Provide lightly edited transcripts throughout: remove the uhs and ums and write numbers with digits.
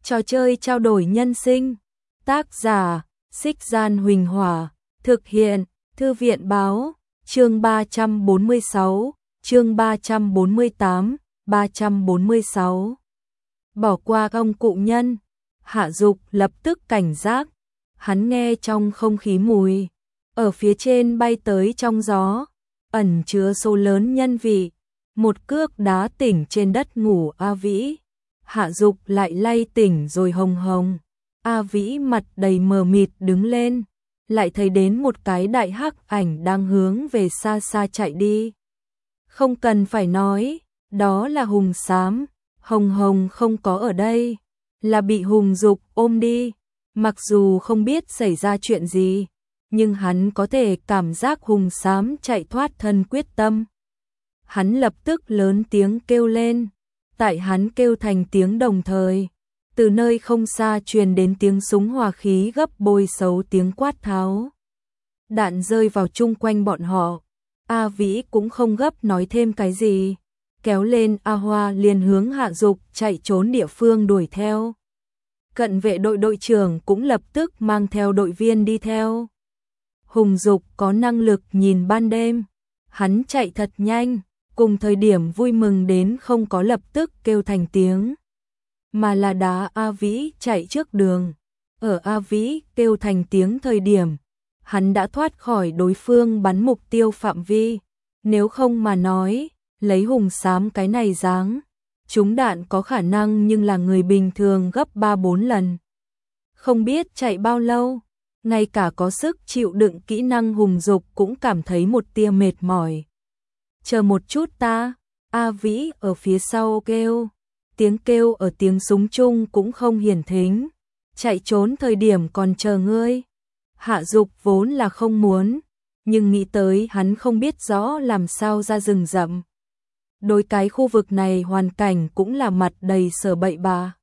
Trò chơi trao đổi nhân sinh. Tác giả: Xích Gian Huỳnh Hỏa. Thực hiện: Thư viện Báo. Chương 346, chương 348, 346. Bỏ qua ông cụ nhân. Hạ Dục lập tức cảnh giác. Hắn nghe trong không khí mùi ở phía trên bay tới trong gió, ẩn chứa số lớn nhân vị. Một cước đá tỉnh trên đất ngủ A Vĩ. Hạ Dục lại lay tỉnh rồi hồng hồng. A Vĩ mặt đầy mờ mịt đứng lên, lại thấy đến một cái đại hắc ảnh đang hướng về xa xa chạy đi. Không cần phải nói, đó là Hùng Xám. Hồng Hồng không có ở đây, là bị Hùng Dục ôm đi. Mặc dù không biết xảy ra chuyện gì, nhưng hắn có thể cảm giác Hùng Xám chạy thoát thân quyết tâm. Hắn lập tức lớn tiếng kêu lên. Tại hắn kêu thành tiếng đồng thời, từ nơi không xa truyền đến tiếng súng hỏa khí gấp bội xấu, tiếng quát tháo. Đạn rơi vào chung quanh bọn họ. A Vĩ cũng không gấp nói thêm cái gì, kéo lên A Hoa liền hướng Hạ Dục chạy trốn địa phương đuổi theo. Cận vệ đội trưởng cũng lập tức mang theo đội viên đi theo. Hùng Dục có năng lực nhìn ban đêm, hắn chạy thật nhanh, cùng thời điểm vui mừng đến không có lập tức kêu thành tiếng, mà là đá A Vĩ chạy trước đường. Ở A Vĩ kêu thành tiếng thời điểm, hắn đã thoát khỏi đối phương bắn mục tiêu phạm vi. Nếu không mà nói, lấy Hùng Xám cái này dáng, trúng đạn có khả năng nhưng là người bình thường gấp 3-4 lần. Không biết chạy bao lâu, ngay cả có sức chịu đựng kỹ năng Hùng Dục cũng cảm thấy một tia mệt mỏi. Chờ một chút ta, A Vĩ ở phía sau kêu. Tiếng kêu ở tiếng súng chung cũng không hiển thính. Chạy trốn thời điểm còn chờ ngươi. Hạ Dục vốn là không muốn, nhưng nghĩ tới hắn không biết rõ làm sao ra rừng rậm. Đối cái khu vực này hoàn cảnh cũng là mặt đầy sở bậy bạ.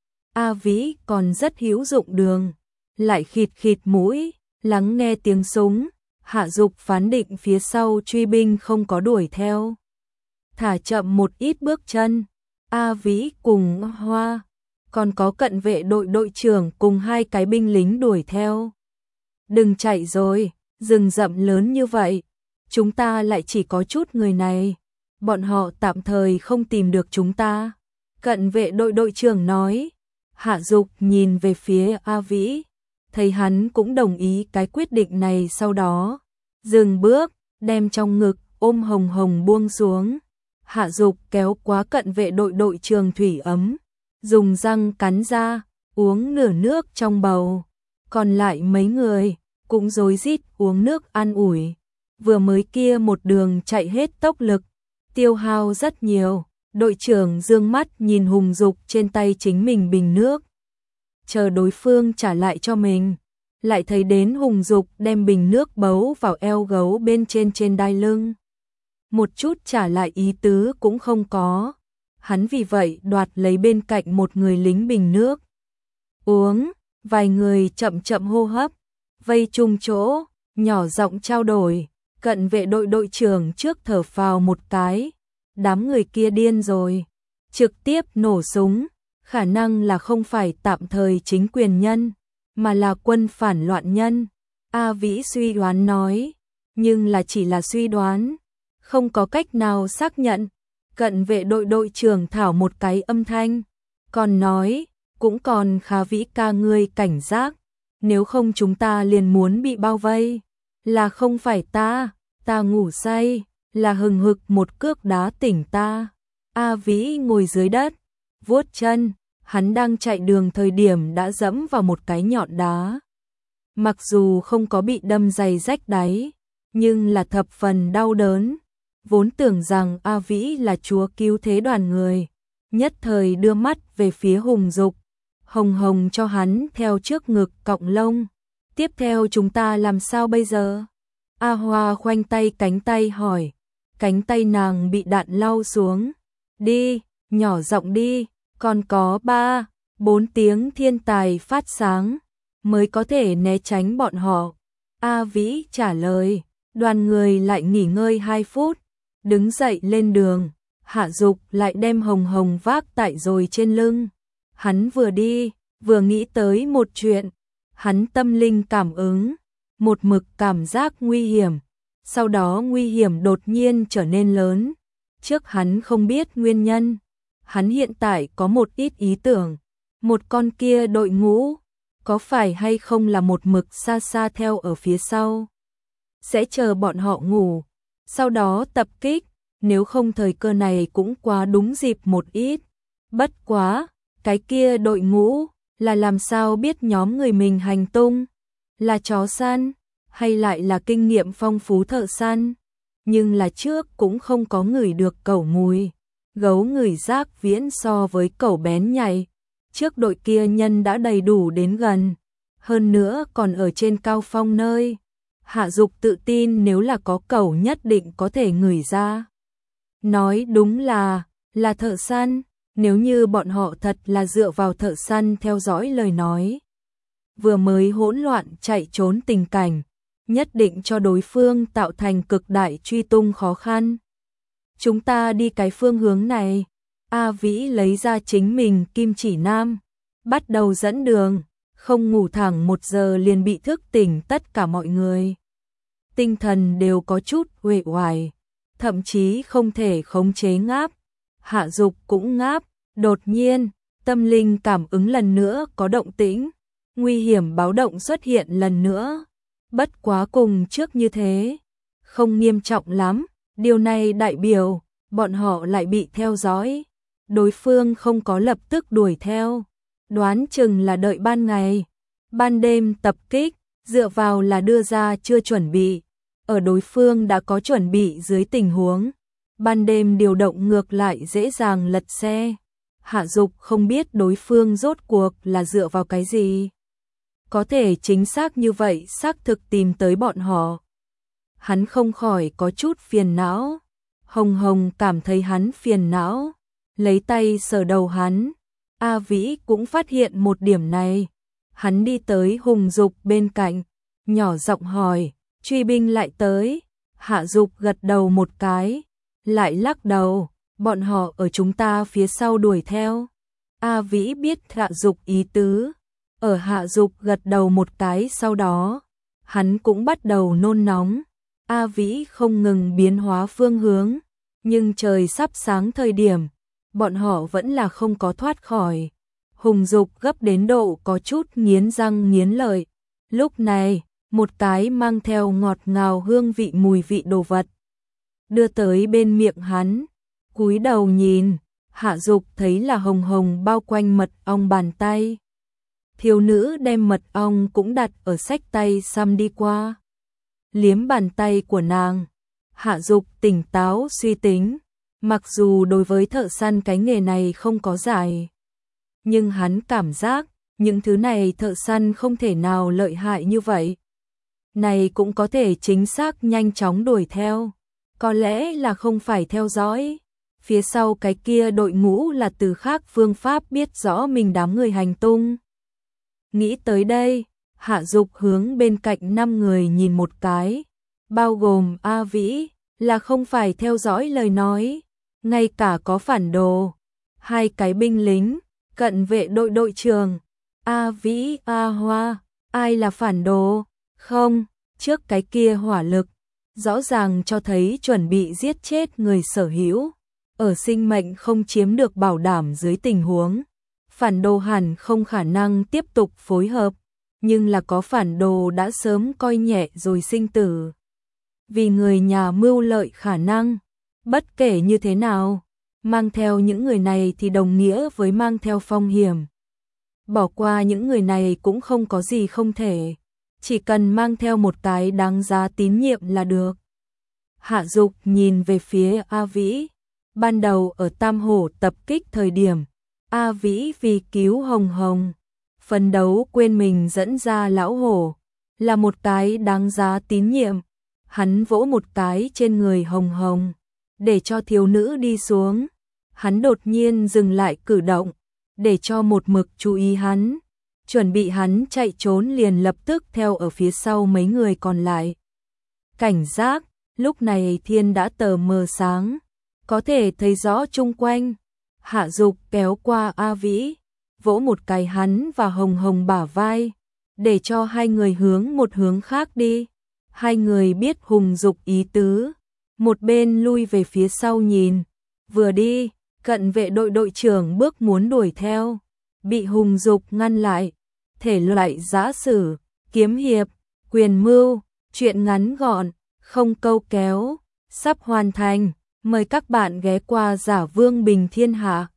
A Vĩ còn rất hữu dụng đường, lại khịt khịt mũi, lắng nghe tiếng súng. Hạ Dục phán định phía sau truy binh không có đuổi theo, thả chậm một ít bước chân. A Vĩ cùng Hoa, còn có cận vệ đội trưởng cùng 2 cái binh lính đuổi theo. Đừng chạy rồi, rừng rậm lớn như vậy, chúng ta lại chỉ có chút người này, bọn họ tạm thời không tìm được chúng ta. Cận vệ đội trưởng nói. Hạ Dục nhìn về phía A Vĩ, thấy hắn cũng đồng ý cái quyết định này, sau đó dừng bước, đem trong ngực ôm Hồng Hồng buông xuống. Hạ Dục kéo quá cận vệ đội trưởng thủy ấm, dùng răng cắn ra, uống nửa nước trong bầu. Còn lại mấy người cũng rối rít uống nước an ủi. Vừa mới kia một đường chạy hết tốc lực, tiêu hao rất nhiều. Đội trưởng dương mắt nhìn Hùng Dục trên tay chính mình bình nước, chờ đối phương trả lại cho mình. Lại thấy đến Hùng Dục đem bình nước bấu vào eo gấu bên trên đai lưng. Một chút trả lại ý tứ cũng không có. Hắn vì vậy đoạt lấy bên cạnh một người lính bình nước. Uống, vài người chậm chậm hô hấp, vây chung chỗ, nhỏ giọng trao đổi. Cận vệ đội trưởng trước thở phào một cái. Đám người kia điên rồi, trực tiếp nổ súng, khả năng là không phải tạm thời chính quyền nhân, mà là quân phản loạn nhân. A Vĩ suy đoán nói, nhưng là chỉ là suy đoán, không có cách nào xác nhận. Cận vệ đội trưởng thảo một cái âm thanh, còn nói, cũng còn khá Vĩ ca ngươi cảnh giác, nếu không chúng ta liền muốn bị bao vây. Là không phải ta ngủ say, là hừng hực một cước đá tỉnh ta. A Vĩ ngồi dưới đất, vuốt chân, hắn đang chạy đường thời điểm đã dẫm vào một cái nhọn đá. Mặc dù không có bị đâm giày rách đáy, nhưng là thập phần đau đớn. Vốn tưởng rằng A Vĩ là chúa cứu thế đoàn người, nhất thời đưa mắt về phía Hùng Dục. Hồng Hồng cho hắn theo trước ngực cọng lông. Tiếp theo chúng ta làm sao bây giờ? A Hoa khoanh tay cánh tay hỏi. Cánh tay nàng bị đạn lau xuống. Đi, nhỏ giọng đi, còn có 3-4 tiếng thiên tài phát sáng mới có thể né tránh bọn họ. A Vĩ trả lời. Đoàn người lại nghỉ ngơi 2 phút, đứng dậy lên đường. Hạ Dục lại đem Hồng Hồng vác tại rồi trên lưng, Hắn vừa đi, vừa nghĩ tới một chuyện, hắn tâm linh cảm ứng, một mực cảm giác nguy hiểm, sau đó nguy hiểm đột nhiên trở nên lớn, trước hắn không biết nguyên nhân, hắn hiện tại có một ít ý tưởng, một con kia đội ngũ, có phải hay không là một mực xa xa theo ở phía sau, sẽ chờ bọn họ ngủ, sau đó tập kích, nếu không thời cơ này cũng quá đúng dịp một ít, bất quá, cái kia đội ngũ, là làm sao biết nhóm người mình hành tung, là chó săn, hay lại là kinh nghiệm phong phú thợ săn, nhưng là trước cũng không có ngửi được cẩu mùi, gấu ngửi rác viễn so với cẩu bén nhạy, trước đội kia nhân đã đầy đủ đến gần, hơn nữa còn ở trên cao phong nơi, Hạ Dục tự tin nếu là có cẩu nhất định có thể ngửi ra. Nói đúng là thợ săn, nếu như bọn họ thật là dựa vào thợ săn theo dõi lời nói. Vừa mới hỗn loạn chạy trốn tình cảnh, nhất định cho đối phương tạo thành cực đại truy tung khó khăn. Chúng ta đi cái phương hướng này, A Vĩ lấy ra chính mình kim chỉ nam, bắt đầu dẫn đường, không ngủ thẳng 1 giờ liền bị thức tỉnh tất cả mọi người. Tinh thần đều có chút uể oải, thậm chí không thể khống chế ngáp. Hạ Dục cũng ngáp, đột nhiên, tâm linh cảm ứng lần nữa có động tĩnh, nguy hiểm báo động xuất hiện lần nữa. Bất quá cùng trước như thế, không nghiêm trọng lắm, điều này đại biểu bọn họ lại bị theo dõi. Đối phương không có lập tức đuổi theo, đoán chừng là đợi ban ngày, ban đêm tập kích, dựa vào là đưa ra chưa chuẩn bị, ở đối phương đã có chuẩn bị dưới tình huống, ban đêm điều động ngược lại dễ dàng lật xe. Hạ Dục không biết đối phương rốt cuộc là dựa vào cái gì, có thể chính xác như vậy xác thực tìm tới bọn họ. Hắn không khỏi có chút phiền não, Hồng Hồng cảm thấy hắn phiền não, lấy tay sờ đầu hắn. A Vĩ cũng phát hiện một điểm này, hắn đi tới Hùng Dục bên cạnh, nhỏ giọng hỏi, truy binh lại tới. Hạ Dục gật đầu một cái, lại lắc đầu, bọn họ ở chúng ta phía sau đuổi theo. A Vĩ biết Hạ Dục ý tứ, ở Hạ Dục gật đầu một cái sau đó, hắn cũng bắt đầu nôn nóng. A Vĩ không ngừng biến hóa phương hướng, nhưng trời sắp sáng thời điểm, bọn họ vẫn là không có thoát khỏi. Hùng Dục gấp đến độ có chút nghiến răng nghiến lợi. Lúc này, một cái mang theo ngọt ngào hương vị mùi vị đồ vật đưa tới bên miệng hắn, cúi đầu nhìn, Hạ Dục thấy là hồng hồng bao quanh mật ong bàn tay. Thiếu nữ đem mật ong cũng đặt ở xách tay xăm đi qua, liếm bàn tay của nàng. Hạ Dục tỉnh táo suy tính, mặc dù đối với thợ săn cái nghề này không có giải, nhưng hắn cảm giác những thứ này thợ săn không thể nào lợi hại như vậy. Này cũng có thể chính xác nhanh chóng đuổi theo, có lẽ là không phải theo dõi. Phía sau cái kia đội ngũ là từ khác phương pháp biết rõ mình đám người hành tung. Nghĩ tới đây, Hạ Dục hướng bên cạnh 5 người nhìn một cái, bao gồm A Vĩ, là không phải theo dõi lời nói, ngay cả có phản đồ, 2 cái binh lính, cận vệ đội đội trưởng, A Vĩ, A Hoa, ai là phản đồ? Không, trước cái kia hỏa lực, rõ ràng cho thấy chuẩn bị giết chết người sở hữu, ở sinh mệnh không chiếm được bảo đảm dưới tình huống, phản đồ hẳn không khả năng tiếp tục phối hợp, nhưng là có phản đồ đã sớm coi nhẹ rồi sinh tử. Vì người nhà mưu lợi khả năng, bất kể như thế nào, mang theo những người này thì đồng nghĩa với mang theo phong hiểm. Bỏ qua những người này cũng không có gì không thể, chỉ cần mang theo một cái đáng giá tín nhiệm là được. Hạ Dục nhìn về phía A Vĩ, ban đầu ở Tam Hổ tập kích thời điểm, A Vĩ vì cứu Hồng Hồng, phấn đấu quên mình dẫn ra lão hổ, là một cái đáng giá tín nhiệm. Hắn vỗ một cái trên người Hồng Hồng, để cho thiếu nữ đi xuống. Hắn đột nhiên dừng lại cử động, để cho một mực chú ý hắn, chuẩn bị hắn chạy trốn liền lập tức theo ở phía sau mấy người còn lại. Cảnh giác, lúc này thiên đã tờ mờ sáng, có thể thấy rõ chung quanh. Hạ Dục kéo qua A Vĩ, vỗ một cái hắn và Hồng Hồng bả vai, để cho hai người hướng một hướng khác đi. Hai người biết Hùng Dục ý tứ, một bên lui về phía sau nhìn, vừa đi, cận vệ đội đội trưởng bước muốn đuổi theo, bị Hùng Dục ngăn lại. Thể loại giã sử, kiếm hiệp, quyền mưu, truyện ngắn gọn, không câu kéo, sắp hoàn thành. Mời các bạn ghé qua Giả Vương Bình Thiên Hạ.